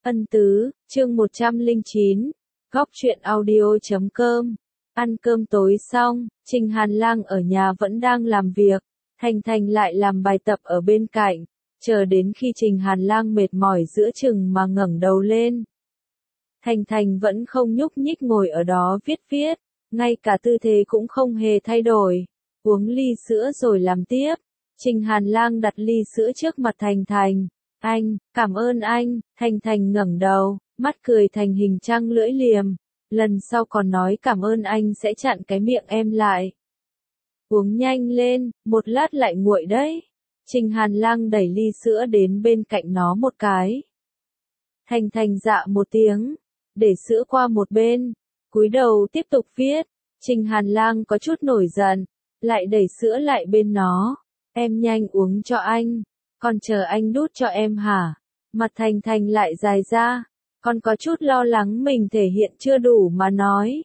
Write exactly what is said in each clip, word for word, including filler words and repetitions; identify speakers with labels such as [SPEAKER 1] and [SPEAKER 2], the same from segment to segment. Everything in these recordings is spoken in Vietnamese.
[SPEAKER 1] Ân tứ, chương một trăm lẻ chín, góc truyện audio chấm com. Ăn cơm tối xong, Trình Hàn Lang ở nhà vẫn đang làm việc, Thành Thành lại làm bài tập ở bên cạnh, chờ đến khi Trình Hàn Lang mệt mỏi giữa chừng mà ngẩng đầu lên. Thành Thành vẫn không nhúc nhích ngồi ở đó viết viết, ngay cả tư thế cũng không hề thay đổi, uống ly sữa rồi làm tiếp. Trình Hàn Lang đặt ly sữa trước mặt Thành Thành. Anh, cảm ơn anh. Thành Thành ngẩng đầu, mắt cười thành hình trăng lưỡi liềm. Lần sau còn nói cảm ơn anh sẽ chặn cái miệng em lại. Uống nhanh lên, một lát lại nguội đấy. Trình Hàn Lang đẩy ly sữa đến bên cạnh nó một cái. Thành Thành dạ một tiếng, để sữa qua một bên, cúi đầu tiếp tục viết. Trình Hàn Lang có chút nổi giận, lại đẩy sữa lại bên nó. Em nhanh uống cho anh, còn chờ anh đút cho em hả? Mặt Thành Thành lại dài ra, còn có chút lo lắng mình thể hiện chưa đủ mà nói.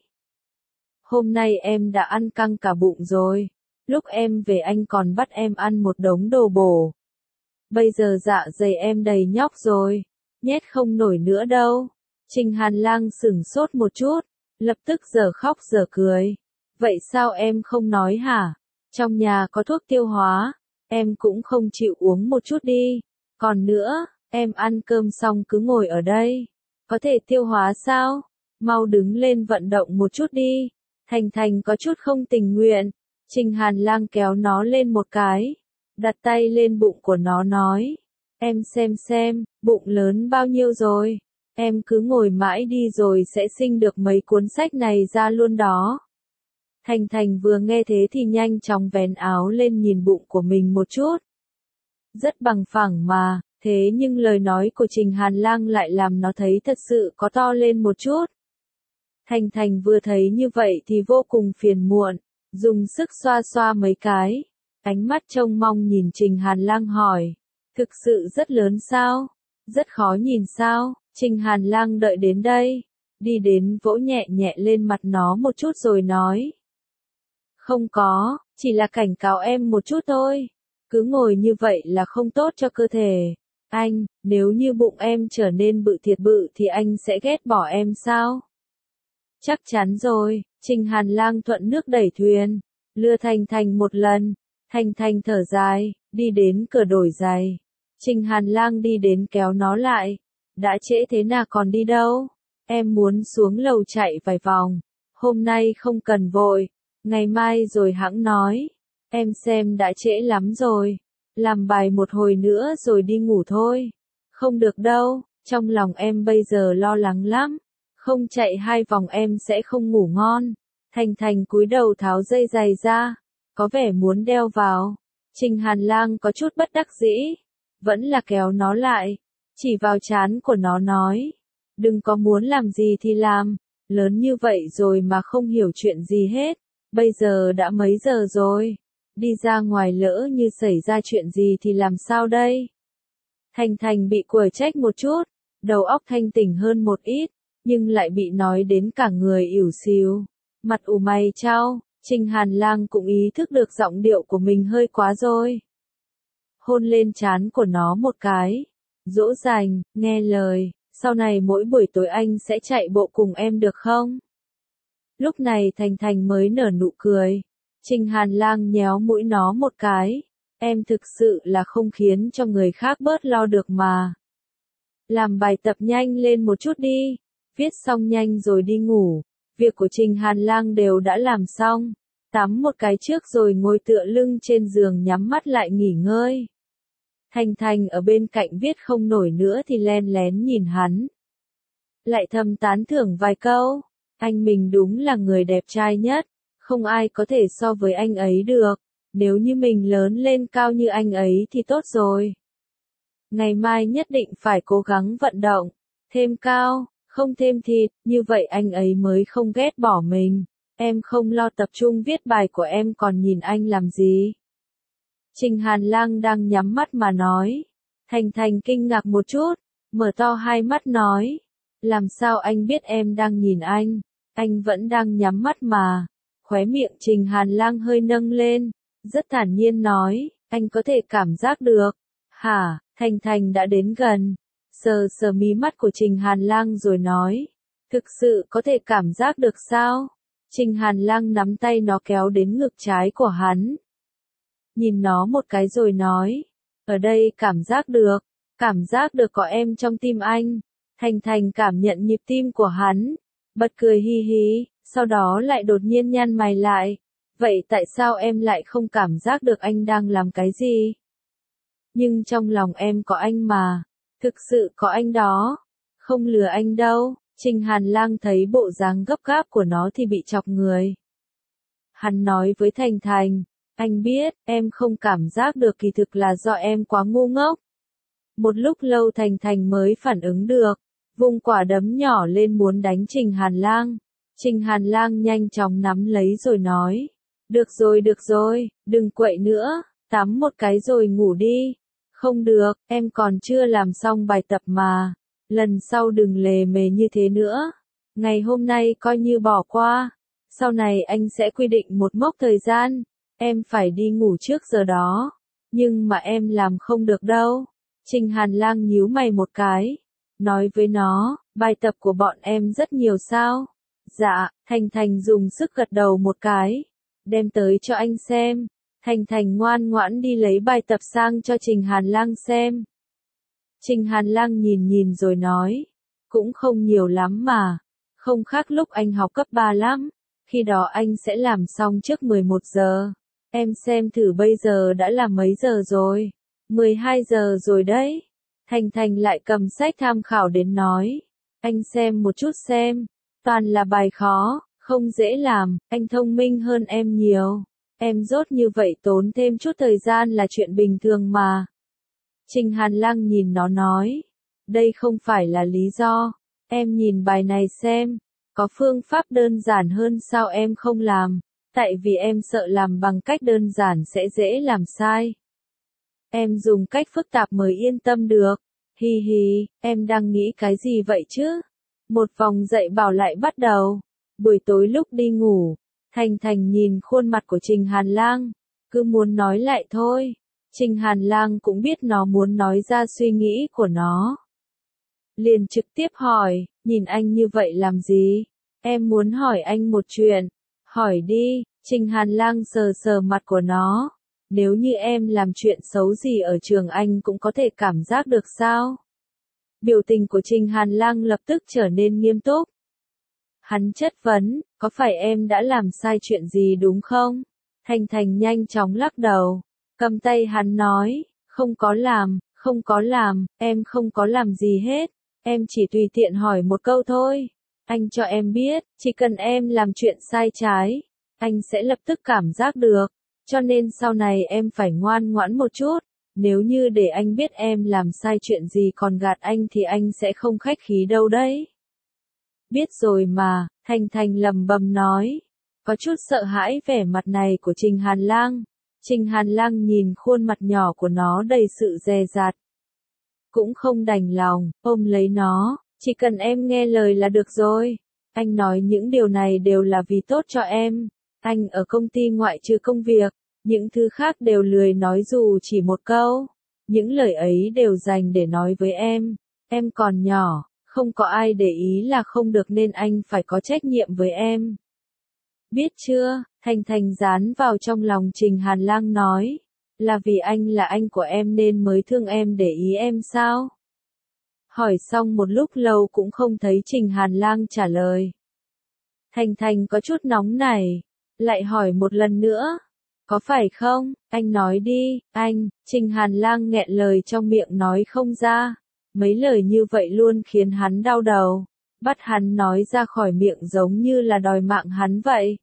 [SPEAKER 1] Hôm nay em đã ăn căng cả bụng rồi, lúc em về anh còn bắt em ăn một đống đồ bổ. Bây giờ dạ dày em đầy nhóc rồi, nhét không nổi nữa đâu. Trình Hàn Lang sửng sốt một chút, lập tức giờ khóc giờ cười. Vậy sao em không nói hả? Trong nhà có thuốc tiêu hóa, em cũng không chịu uống một chút đi. Còn nữa, em ăn cơm xong cứ ngồi ở đây, có thể tiêu hóa sao? Mau đứng lên vận động một chút đi. Thành Thành có chút không tình nguyện. Trình Hàn Lang kéo nó lên một cái, đặt tay lên bụng của nó nói. Em xem xem, bụng lớn bao nhiêu rồi. Em cứ ngồi mãi đi rồi sẽ sinh được mấy cuốn sách này ra luôn đó. Thành Thành vừa nghe thế thì nhanh chóng vén áo lên nhìn bụng của mình một chút. Rất bằng phẳng mà, thế nhưng lời nói của Trình Hàn Lang lại làm nó thấy thật sự có to lên một chút. Thành Thành vừa thấy như vậy thì vô cùng phiền muộn, dùng sức xoa xoa mấy cái. Ánh mắt trông mong nhìn Trình Hàn Lang hỏi, thực sự rất lớn sao? Rất khó nhìn sao? Trình Hàn Lang đợi đến đây, đi đến vỗ nhẹ nhẹ lên mặt nó một chút rồi nói. Không có, chỉ là cảnh cáo em một chút thôi. Cứ ngồi như vậy là không tốt cho cơ thể. Anh, nếu như bụng em trở nên bự thiệt bự thì anh sẽ ghét bỏ em sao? Chắc chắn rồi. Trình Hàn Lang thuận nước đẩy thuyền, lừa Thành Thành một lần. Thành Thành thở dài, đi đến cửa đổi giày. Trình Hàn Lang đi đến kéo nó lại. Đã trễ thế nào còn đi đâu? Em muốn xuống lầu chạy vài vòng. Hôm nay không cần vội, ngày mai rồi hẵng nói. Em xem đã trễ lắm rồi. Làm bài một hồi nữa rồi đi ngủ thôi. Không được đâu, trong lòng em bây giờ lo lắng lắm. Không chạy hai vòng em sẽ không ngủ ngon. Thành Thành cúi đầu tháo dây giày ra, có vẻ muốn đeo vào. Trình Hàn Lang có chút bất đắc dĩ, vẫn là kéo nó lại, chỉ vào trán của nó nói. Đừng có muốn làm gì thì làm, lớn như vậy rồi mà không hiểu chuyện gì hết. Bây giờ đã mấy giờ rồi? Đi ra ngoài lỡ như xảy ra chuyện gì thì làm sao đây? Thành Thành bị quở trách một chút, đầu óc thanh tỉnh hơn một ít, nhưng lại bị nói đến cả người ỉu xìu, mặt ủ mày chau. Trình Hàn Lang cũng ý thức được giọng điệu của mình hơi quá rồi. Hôn lên trán của nó một cái, dỗ dành, nghe lời, sau này mỗi buổi tối anh sẽ chạy bộ cùng em được không? Lúc này Thành Thành mới nở nụ cười. Trình Hàn Lang nhéo mũi nó một cái. Em thực sự là không khiến cho người khác bớt lo được mà. Làm bài tập nhanh lên một chút đi. Viết xong nhanh rồi đi ngủ. Việc của Trình Hàn Lang đều đã làm xong. Tắm một cái trước rồi ngồi tựa lưng trên giường nhắm mắt lại nghỉ ngơi. Thành Thành ở bên cạnh viết không nổi nữa thì len lén nhìn hắn. Lại thầm tán thưởng vài câu. Anh mình đúng là người đẹp trai nhất. Không ai có thể so với anh ấy được. Nếu như mình lớn lên cao như anh ấy thì tốt rồi. Ngày mai nhất định phải cố gắng vận động. Thêm cao, không thêm thịt, như vậy anh ấy mới không ghét bỏ mình. Em không lo tập trung viết bài của em còn nhìn anh làm gì? Trình Hàn Lang đang nhắm mắt mà nói. Thành Thành kinh ngạc một chút, mở to hai mắt nói. Làm sao anh biết em đang nhìn anh? Anh vẫn đang nhắm mắt mà. Khóe miệng Trình Hàn Lang hơi nâng lên, rất thản nhiên nói, anh có thể cảm giác được. Hả? Thành Thành đã đến gần, sờ sờ mí mắt của Trình Hàn Lang rồi nói, thực sự có thể cảm giác được sao? Trình Hàn Lang nắm tay nó kéo đến ngực trái của hắn. Nhìn nó một cái rồi nói, ở đây cảm giác được, cảm giác được có em trong tim anh. Thành Thành cảm nhận nhịp tim của hắn, bật cười hi hi, sau đó lại đột nhiên nhăn mày lại. Vậy tại sao em lại không cảm giác được anh đang làm cái gì? Nhưng trong lòng em có anh mà, thực sự có anh đó, không lừa anh đâu. Trình Hàn Lang thấy bộ dáng gấp gáp của nó thì bị chọc người. Hắn nói với Thành Thành, anh biết, em không cảm giác được kỳ thực là do em quá ngu ngốc. Một lúc lâu Thành Thành mới phản ứng được, vung quả đấm nhỏ lên muốn đánh Trình Hàn Lang. Trình Hàn Lang nhanh chóng nắm lấy rồi nói, được rồi được rồi, đừng quậy nữa, tắm một cái rồi ngủ đi. Không được, em còn chưa làm xong bài tập mà, lần sau đừng lề mề như thế nữa. Ngày hôm nay coi như bỏ qua, sau này anh sẽ quy định một mốc thời gian, em phải đi ngủ trước giờ đó, nhưng mà em làm không được đâu. Trình Hàn Lang nhíu mày một cái, nói với nó, bài tập của bọn em rất nhiều sao? Dạ, Thành Thành dùng sức gật đầu một cái, đem tới cho anh xem. Thành Thành ngoan ngoãn đi lấy bài tập sang cho Trình Hàn Lang xem. Trình Hàn Lang nhìn nhìn rồi nói, cũng không nhiều lắm mà, không khác lúc anh học cấp ba lắm, khi đó anh sẽ làm xong trước mười một giờ. Em xem thử bây giờ đã là mấy giờ rồi? mười hai giờ rồi đấy. Thành Thành lại cầm sách tham khảo đến nói, anh xem một chút xem, toàn là bài khó, không dễ làm, anh thông minh hơn em nhiều. Em dốt như vậy tốn thêm chút thời gian là chuyện bình thường mà. Trình Hàn Lang nhìn nó nói, đây không phải là lý do, em nhìn bài này xem, có phương pháp đơn giản hơn sao em không làm, tại vì em sợ làm bằng cách đơn giản sẽ dễ làm sai. Em dùng cách phức tạp mới yên tâm được, hi hi, em đang nghĩ cái gì vậy chứ? Một vòng dạy bảo lại bắt đầu, buổi tối lúc đi ngủ. Thành Thành nhìn khuôn mặt của Trình Hàn Lang, cứ muốn nói lại thôi. Trình Hàn Lang cũng biết nó muốn nói ra suy nghĩ của nó. Liền trực tiếp hỏi, nhìn anh như vậy làm gì? Em muốn hỏi anh một chuyện. Hỏi đi. Trình Hàn Lang sờ sờ mặt của nó. Nếu như em làm chuyện xấu gì ở trường anh cũng có thể cảm giác được sao? Biểu tình của Trình Hàn Lang lập tức trở nên nghiêm túc. Hắn chất vấn, có phải em đã làm sai chuyện gì đúng không? Thành Thành nhanh chóng lắc đầu, cầm tay hắn nói, không có làm, không có làm, em không có làm gì hết, em chỉ tùy tiện hỏi một câu thôi. Anh cho em biết, chỉ cần em làm chuyện sai trái, anh sẽ lập tức cảm giác được, cho nên sau này em phải ngoan ngoãn một chút, nếu như để anh biết em làm sai chuyện gì còn gạt anh thì anh sẽ không khách khí đâu đấy. Biết rồi mà, Thành Thành lầm bầm nói, có chút sợ hãi vẻ mặt này của Trình Hàn Lang. Trình Hàn Lang nhìn khuôn mặt nhỏ của nó đầy sự dè dặt. Cũng không đành lòng, ôm lấy nó, chỉ cần em nghe lời là được rồi. Anh nói những điều này đều là vì tốt cho em. Anh ở công ty ngoại trừ công việc, những thứ khác đều lười nói dù chỉ một câu. Những lời ấy đều dành để nói với em. Em còn nhỏ. Không có ai để ý là không được nên anh phải có trách nhiệm với em. Biết chưa? Thành Thành dán vào trong lòng Trình Hàn Lang nói. Là vì anh là anh của em nên mới thương em để ý em sao? Hỏi xong một lúc lâu cũng không thấy Trình Hàn Lang trả lời. Thành Thành có chút nóng nảy. Lại hỏi một lần nữa. Có phải không? Anh nói đi, anh. Trình Hàn Lang nghẹn lời trong miệng nói không ra. Mấy lời như vậy luôn khiến hắn đau đầu, bắt hắn nói ra khỏi miệng giống như là đòi mạng hắn vậy.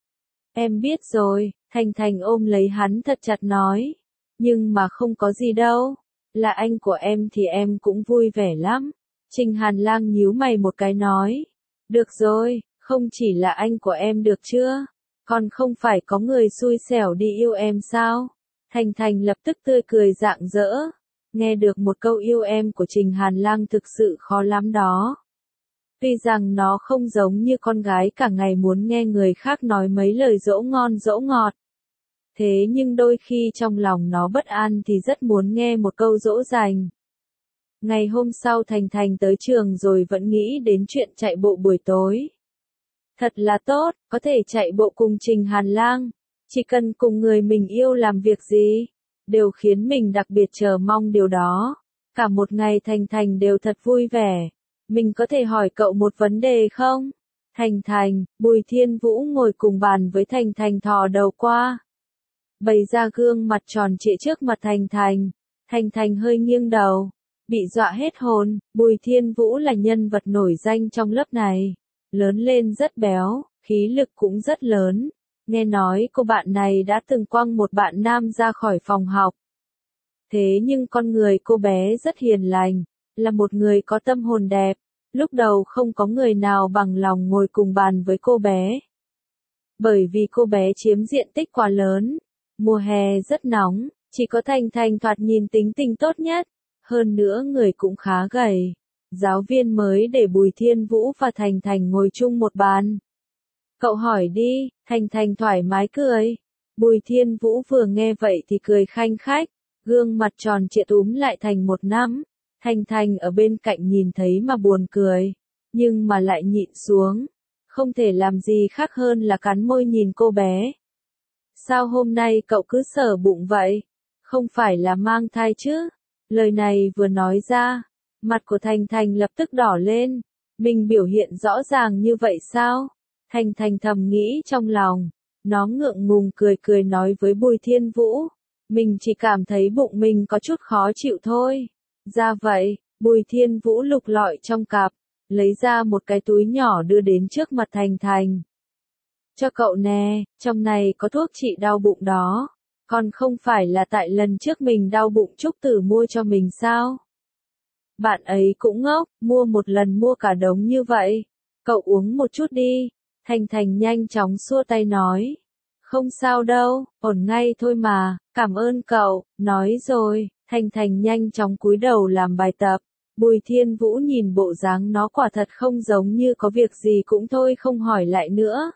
[SPEAKER 1] Em biết rồi, Thành Thành ôm lấy hắn thật chặt nói, nhưng mà không có gì đâu, là anh của em thì em cũng vui vẻ lắm. Trình Hàn Lang nhíu mày một cái nói, được rồi, không chỉ là anh của em được chưa, còn không phải có người xui xẻo đi yêu em sao? Thành Thành lập tức tươi cười rạng rỡ. Nghe được một câu yêu em của Trình Hàn Lang thực sự khó lắm đó. Tuy rằng nó không giống như con gái cả ngày muốn nghe người khác nói mấy lời dỗ ngon dỗ ngọt. Thế nhưng đôi khi trong lòng nó bất an thì rất muốn nghe một câu dỗ dành. Ngày hôm sau Thành Thành tới trường rồi vẫn nghĩ đến chuyện chạy bộ buổi tối. Thật là tốt, có thể chạy bộ cùng Trình Hàn Lang. Chỉ cần cùng người mình yêu làm việc gì, đều khiến mình đặc biệt chờ mong điều đó. Cả một ngày Thành Thành đều thật vui vẻ. Mình có thể hỏi cậu một vấn đề không? Thành Thành, Bùi Thiên Vũ ngồi cùng bàn với Thành Thành thò đầu qua. Bày ra gương mặt tròn trịa trước mặt Thành Thành. Thành Thành hơi nghiêng đầu. Bị dọa hết hồn, Bùi Thiên Vũ là nhân vật nổi danh trong lớp này. Lớn lên rất béo, khí lực cũng rất lớn. Nghe nói cô bạn này đã từng quăng một bạn nam ra khỏi phòng học. Thế nhưng con người cô bé rất hiền lành, là một người có tâm hồn đẹp. Lúc đầu không có người nào bằng lòng ngồi cùng bàn với cô bé. Bởi vì cô bé chiếm diện tích quá lớn. Mùa hè rất nóng, chỉ có Thành Thành thoạt nhìn tính tình tốt nhất. Hơn nữa người cũng khá gầy. Giáo viên mới để Bùi Thiên Vũ và Thành Thành ngồi chung một bàn. Cậu hỏi đi, Thành Thành thoải mái cười. Bùi Thiên Vũ vừa nghe vậy thì cười khanh khách, gương mặt tròn trịa túm lại thành một nắm. Thành Thành ở bên cạnh nhìn thấy mà buồn cười, nhưng mà lại nhịn xuống. Không thể làm gì khác hơn là cắn môi nhìn cô bé. Sao hôm nay cậu cứ sờ bụng vậy? Không phải là mang thai chứ? Lời này vừa nói ra, mặt của Thành Thành lập tức đỏ lên. Mình biểu hiện rõ ràng như vậy sao? Thành Thành thầm nghĩ trong lòng. Nó ngượng ngùng cười cười nói với Bùi Thiên Vũ. Mình chỉ cảm thấy bụng mình có chút khó chịu thôi. Ra vậy, Bùi Thiên Vũ lục lọi trong cặp, lấy ra một cái túi nhỏ đưa đến trước mặt Thành Thành. Cho cậu nè, trong này có thuốc trị đau bụng đó. Còn không phải là tại lần trước mình đau bụng Trúc Tử mua cho mình sao? Bạn ấy cũng ngốc, mua một lần mua cả đống như vậy. Cậu uống một chút đi. Thành Thành nhanh chóng xua tay nói. Không sao đâu, ổn ngay thôi mà, cảm ơn cậu, nói rồi. Thành Thành nhanh chóng cúi đầu làm bài tập. Bùi Thiên Vũ nhìn bộ dáng nó quả thật không giống như có việc gì cũng thôi không hỏi lại nữa.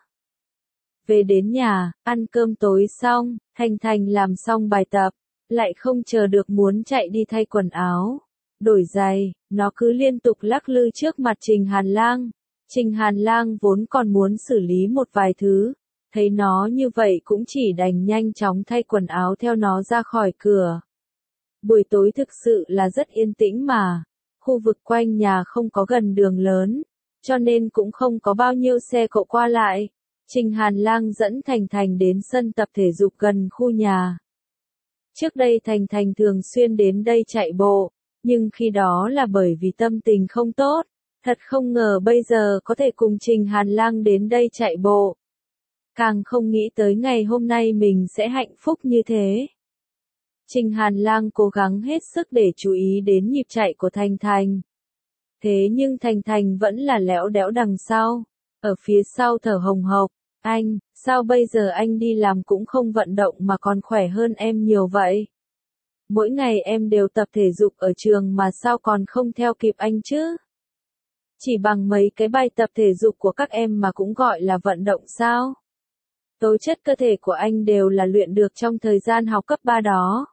[SPEAKER 1] Về đến nhà, ăn cơm tối xong, Thành Thành làm xong bài tập, lại không chờ được muốn chạy đi thay quần áo, đổi giày, nó cứ liên tục lắc lư trước mặt Trình Hàn Lang. Trình Hàn Lang vốn còn muốn xử lý một vài thứ, thấy nó như vậy cũng chỉ đành nhanh chóng thay quần áo theo nó ra khỏi cửa. Buổi tối thực sự là rất yên tĩnh mà, khu vực quanh nhà không có gần đường lớn, cho nên cũng không có bao nhiêu xe cộ qua lại. Trình Hàn Lang dẫn Thành Thành đến sân tập thể dục gần khu nhà. Trước đây Thành Thành thường xuyên đến đây chạy bộ, nhưng khi đó là bởi vì tâm tình không tốt, thật không ngờ bây giờ có thể cùng Trình Hàn Lang đến đây chạy bộ. Càng không nghĩ tới ngày hôm nay mình sẽ hạnh phúc như thế. Trình Hàn Lang cố gắng hết sức để chú ý đến nhịp chạy của Thành Thành. Thế nhưng Thành Thành vẫn là lẽo đẽo đằng sau, ở phía sau thở hồng hộc. Anh, sao bây giờ anh đi làm cũng không vận động mà còn khỏe hơn em nhiều vậy? Mỗi ngày em đều tập thể dục ở trường mà sao còn không theo kịp anh chứ? Chỉ bằng mấy cái bài tập thể dục của các em mà cũng gọi là vận động sao? Tố chất cơ thể của anh đều là luyện được trong thời gian học cấp ba đó.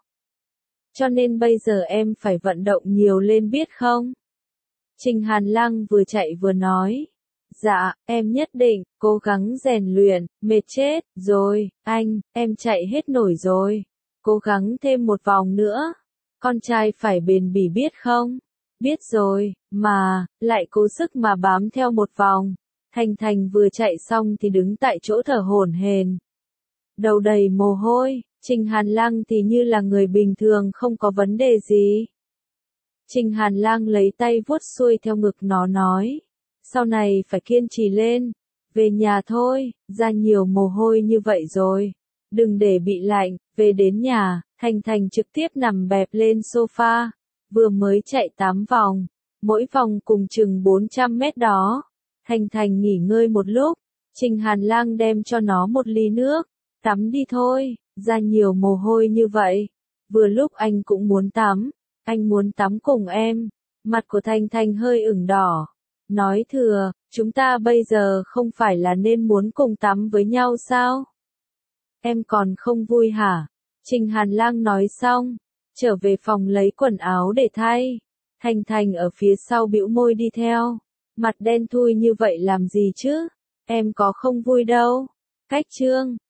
[SPEAKER 1] Cho nên bây giờ em phải vận động nhiều lên biết không? Trình Hàn Lang vừa chạy vừa nói. Dạ, em nhất định, cố gắng rèn luyện, mệt chết, rồi, anh, em chạy hết nổi rồi. Cố gắng thêm một vòng nữa. Con trai phải bền bỉ biết không? Biết rồi, mà, lại cố sức mà bám theo một vòng. Thành Thành vừa chạy xong thì đứng tại chỗ thở hổn hển. Đầu đầy mồ hôi, Trình Hàn Lang thì như là người bình thường không có vấn đề gì. Trình Hàn Lang lấy tay vuốt xuôi theo ngực nó nói. Sau này phải kiên trì lên. Về nhà thôi, ra nhiều mồ hôi như vậy rồi. Đừng để bị lạnh, về đến nhà, Thành Thành trực tiếp nằm bẹp lên sofa. Vừa mới chạy tám vòng, mỗi vòng cùng chừng bốn trăm mét đó. Thành Thành nghỉ ngơi một lúc, Trình Hàn Lang đem cho nó một ly nước. Tắm đi thôi, ra nhiều mồ hôi như vậy. Vừa lúc anh cũng muốn tắm, anh muốn tắm cùng em. Mặt của Thành Thành hơi ửng đỏ. Nói thừa, chúng ta bây giờ không phải là nên muốn cùng tắm với nhau sao? Em còn không vui hả? Trình Hàn Lang nói xong, trở về phòng lấy quần áo để thay. Thành Thành ở phía sau bĩu môi đi theo. Mặt đen thui như vậy làm gì chứ? Em có không vui đâu. Cách Trương.